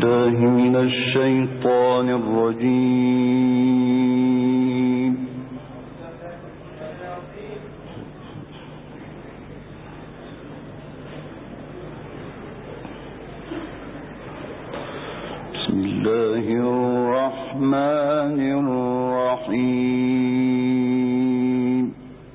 بالله من الشيطان الرجيم. بسم الله الرحمن الرحيم.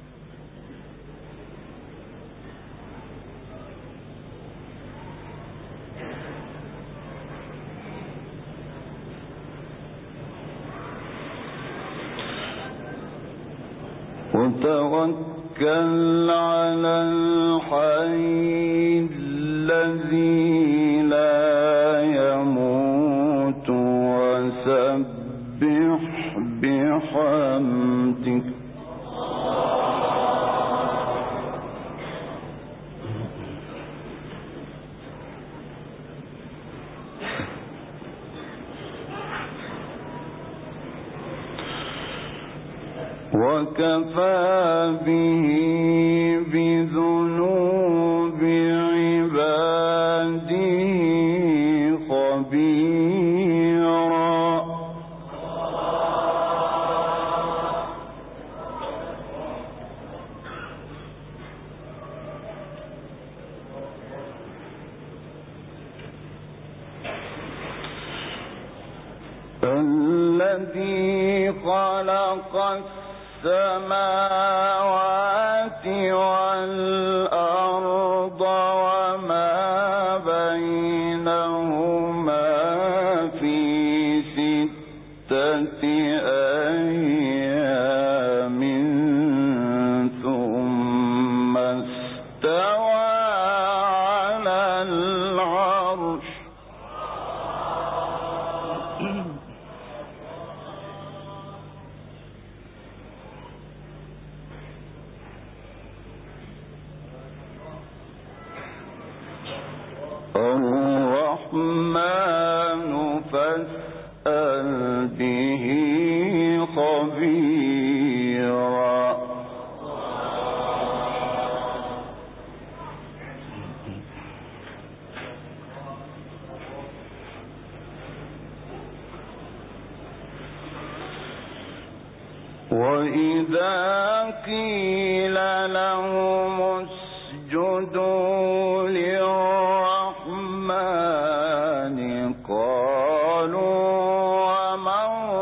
وتوكل على الحي الذي لا يموت وسبح بحمده. وكفى به بذنوب عباده خبيرا. الذي خلق السماوات والأرض وما بينهما في 6 أيام ثم استوى على العرش. الرحمن فاسأل به خبيرا. وإذا قيل لهم اسجدوا للرحمن قالوا وما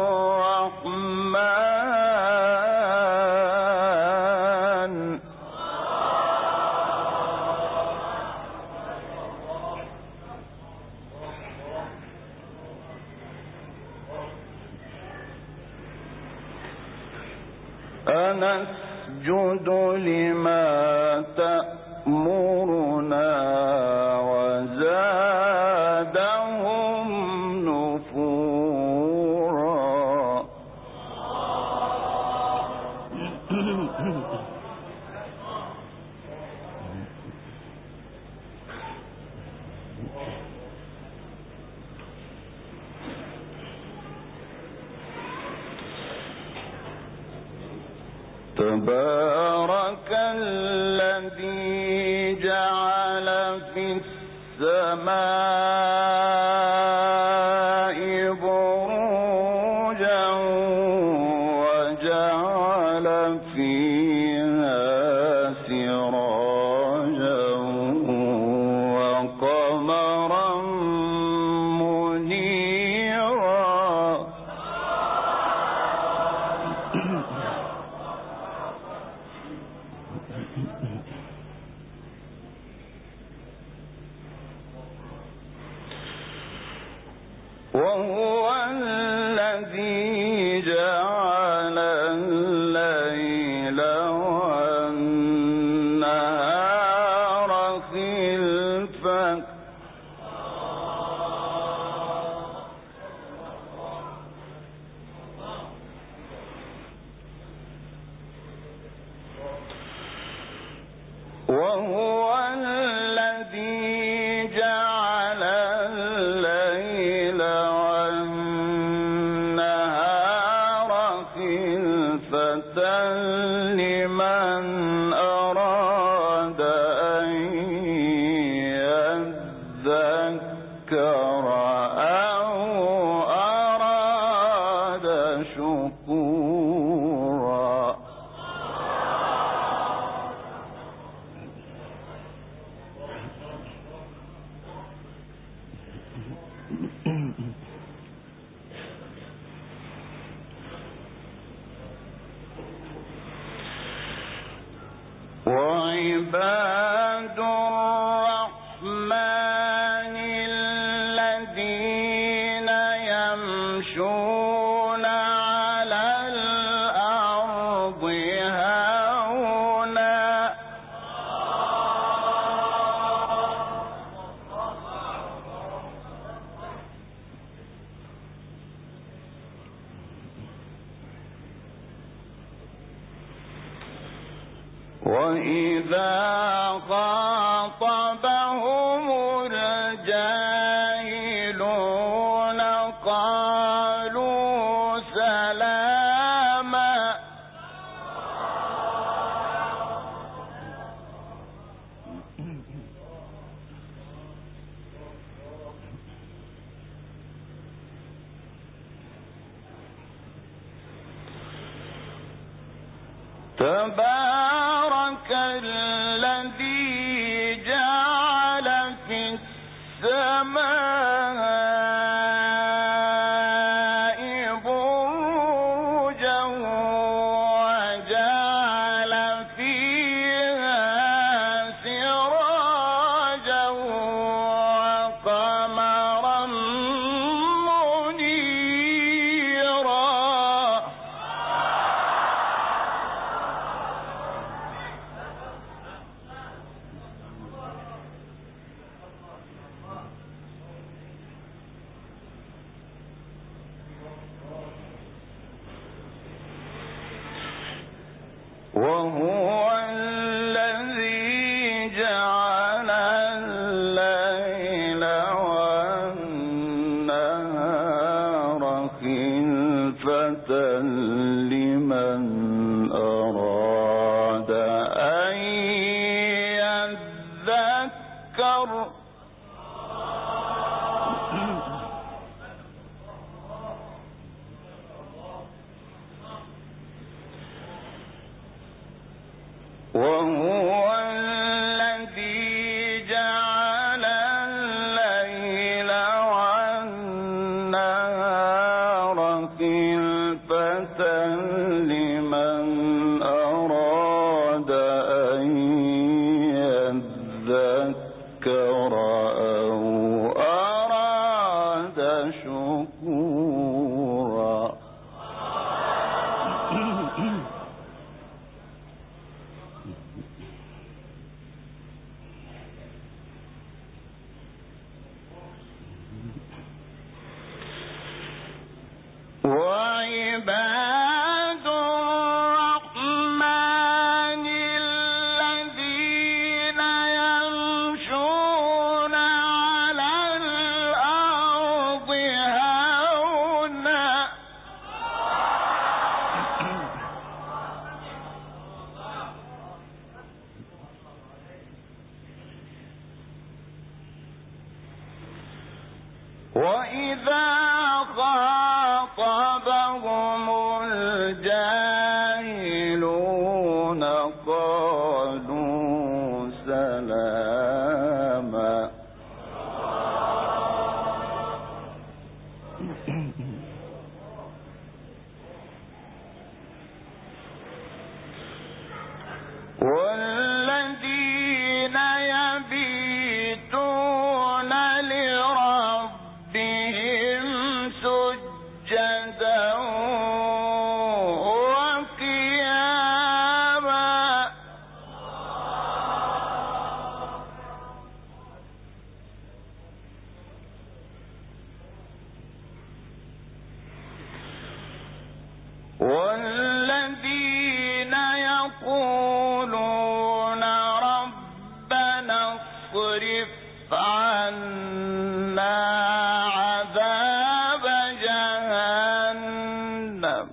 الرحمن. أنسجد لما تأمرنا وزادهم نفورا. تبارك الذي جعل في السماء بروجا وجعل فيها سراجا وقمرا منيرا. وهو الذي جعل الليل والنهار خلفة وهو الذي جعل الليل والنهار خلفة لمن أراد أن يذكر وعباد الرحمن الذين يمشون على الأرض هونا وإذا خاطبهم الجاهلون قالوا سلاما تبارك الذي جعل في السماء بروجا وجعل فيها سراجا وقمرا منيرا وهو الذي جعل الليل والنهار خلفة لمن أراد أن يذكر وهو الذي جعل الليل والنهار خلفة لمن أراد أن يذكر أو أراد شكورا وعباد الرحمن الذين يمشون على الأرض هونا وإذا خاطبهم الجاهلون قالوا سلاما والذين يبيتون لربهم سجدا وقياما والذين يقولون ربنا اصرف عنا عذاب جهنم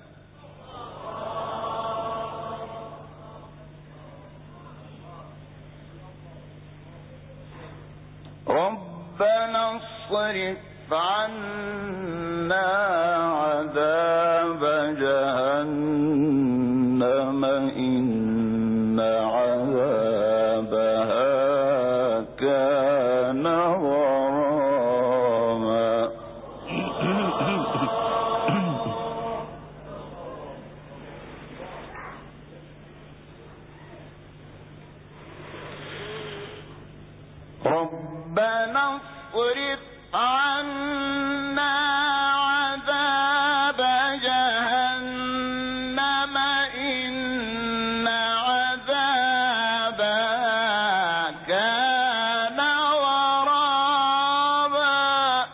ربنا اصرف عنا عذاب جهنم إن عذابها كان غراما ربنا اصرف عنا عذاب جهنم إن عذابها كان غراما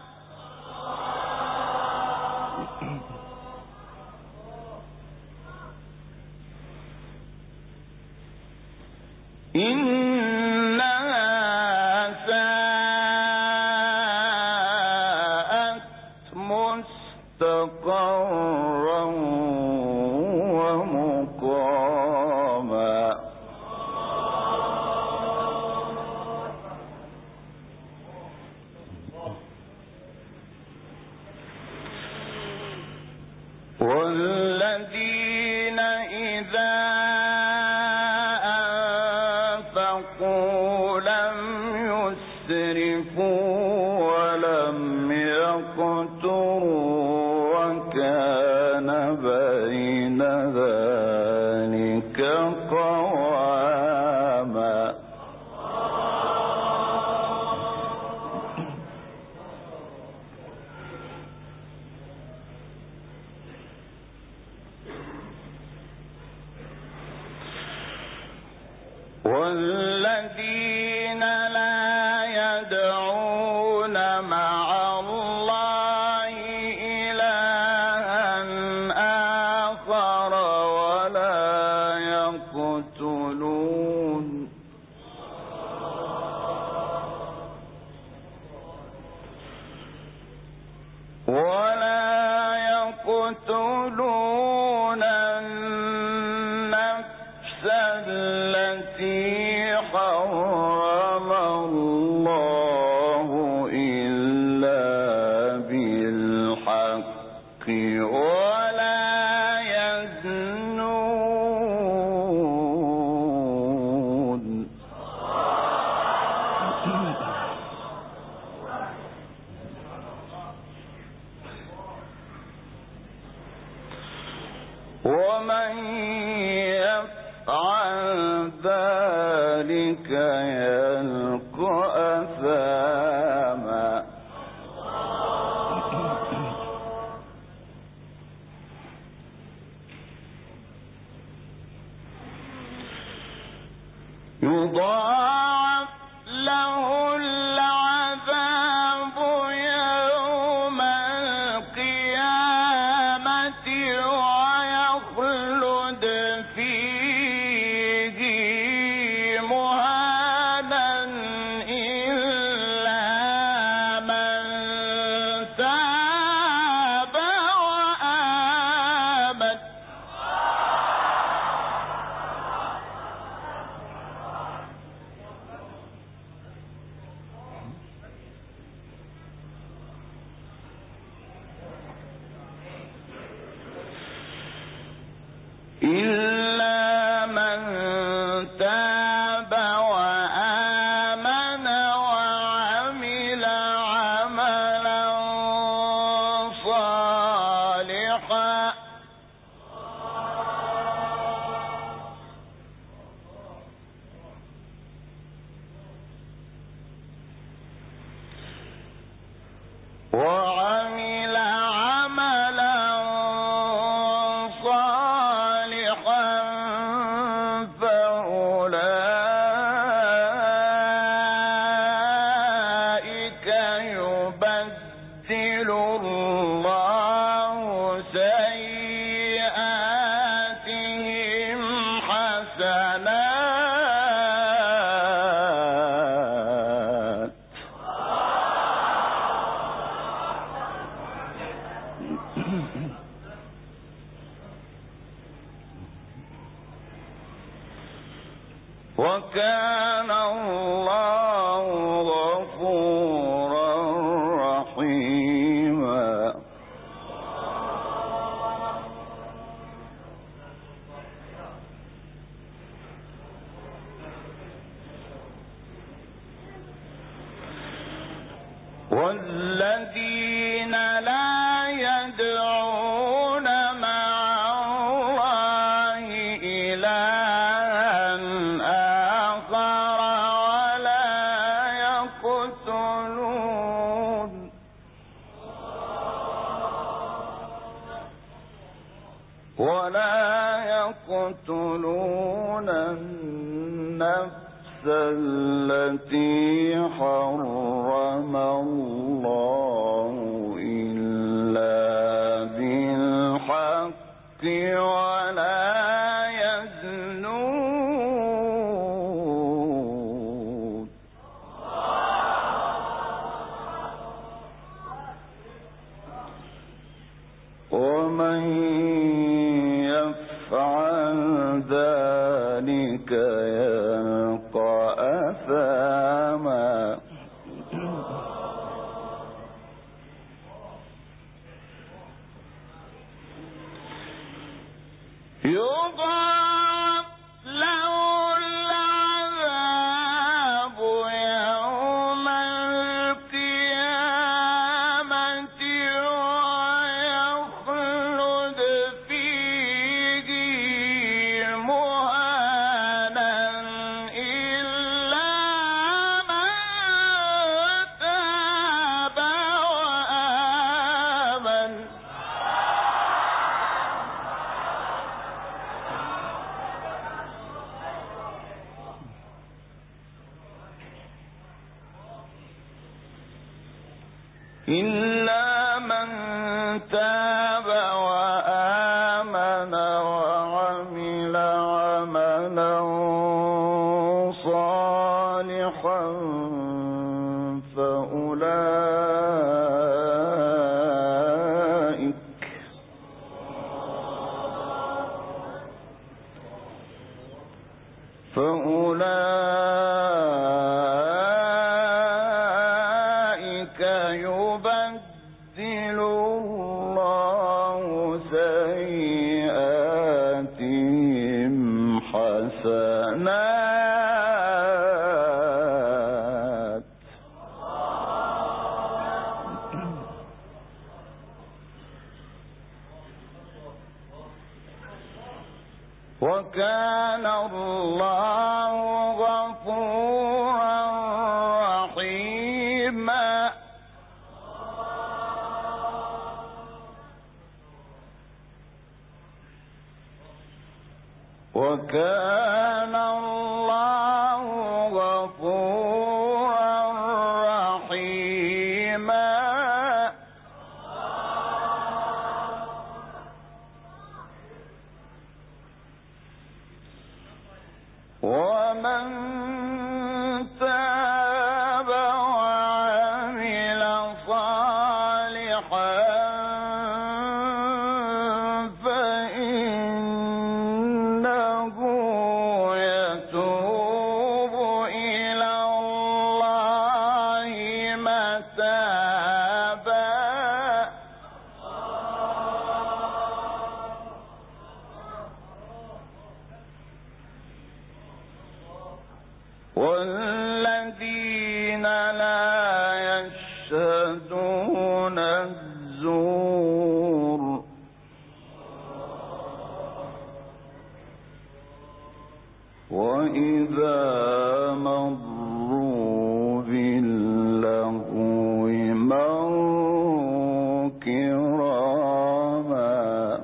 إنها ساءت مستقرا ومقاما والذين إذا أنفقوا لم يسرفوا ولم يقتروا وكان بين ذلك قواما والذين لا يدعون مع الله إلها آخر ولا يقتلون النفس التي حرم الله إلا بالحق ولا يزنون ومن يفعل ذلك يلقى أثاما يضاعف له العذاب يوم القيامة ويخلد فيه مهانا إلا من تاب وآمن إلا من تاب وآمن وعمل عملا صالحا فأولئك يبدل الله سيئاتهم حسنات وكان الله غفورا رحيما والذين لا يدعون مع الله إلها آخر ولا يقتلون يقتلون النفس التي حرم الله إلا بالحق ولا يزنون ومن يفعل ذلك يلقى أثاما يضاعف له العذاب يوم القيامة ويخلد فيه مهانا إلا من تاب وآمن إلا من تاب وآمن وعمل عملا صالحا فأولئك يبدل الله سيئاتهم حسنات وكان الله غفورا رحيما وكان الله غفورا رحيما ومن تاب وعمل صالحا فإنه يتوب إلى الله متابا والذين لا يشهدون الزور وإذا مروا باللغو مروا كراما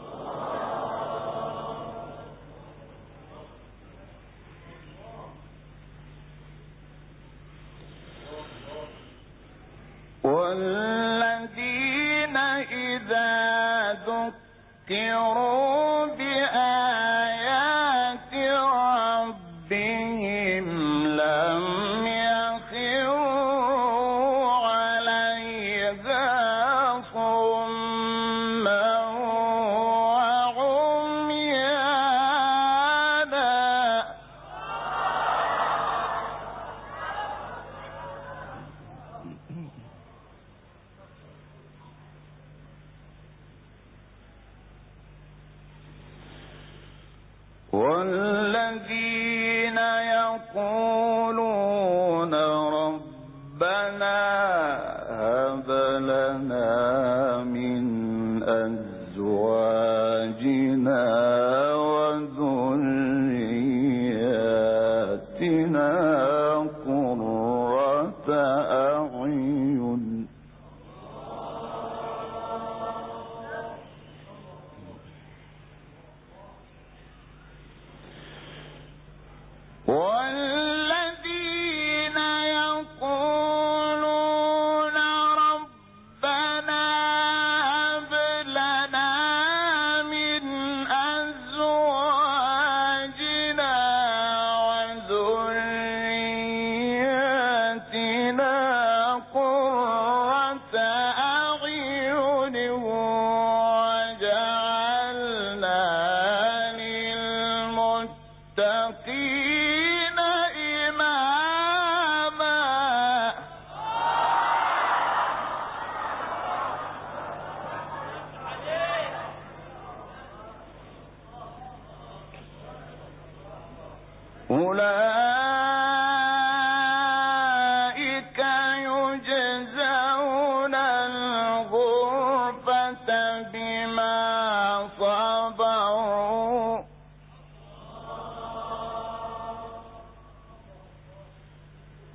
والذين إذا ذكروا بآيات ربهم لم يخروا عليها صما وعميانا والذين يقولون ربنا هب لنا من أزواجنا وذرياتنا قرة أعين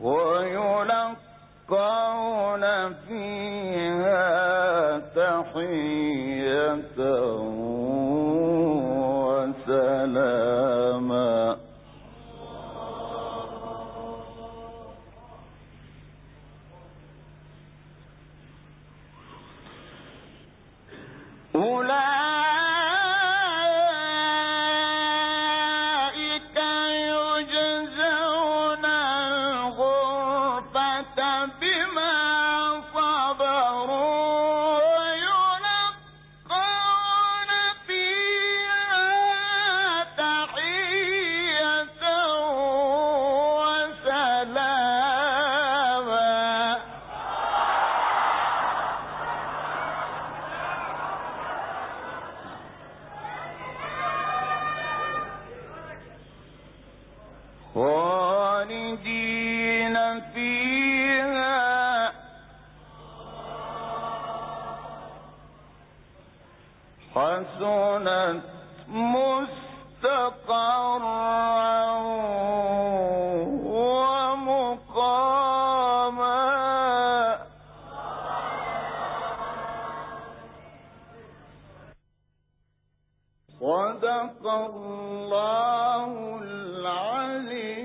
ويلقون فيها تحية وسلاما. أولئك يجزون الغرفة بما صبروا ويلقون فيها تحية وسلاما. خالدين فيها حسنت مستقرا ومقاما. صدق الله العلي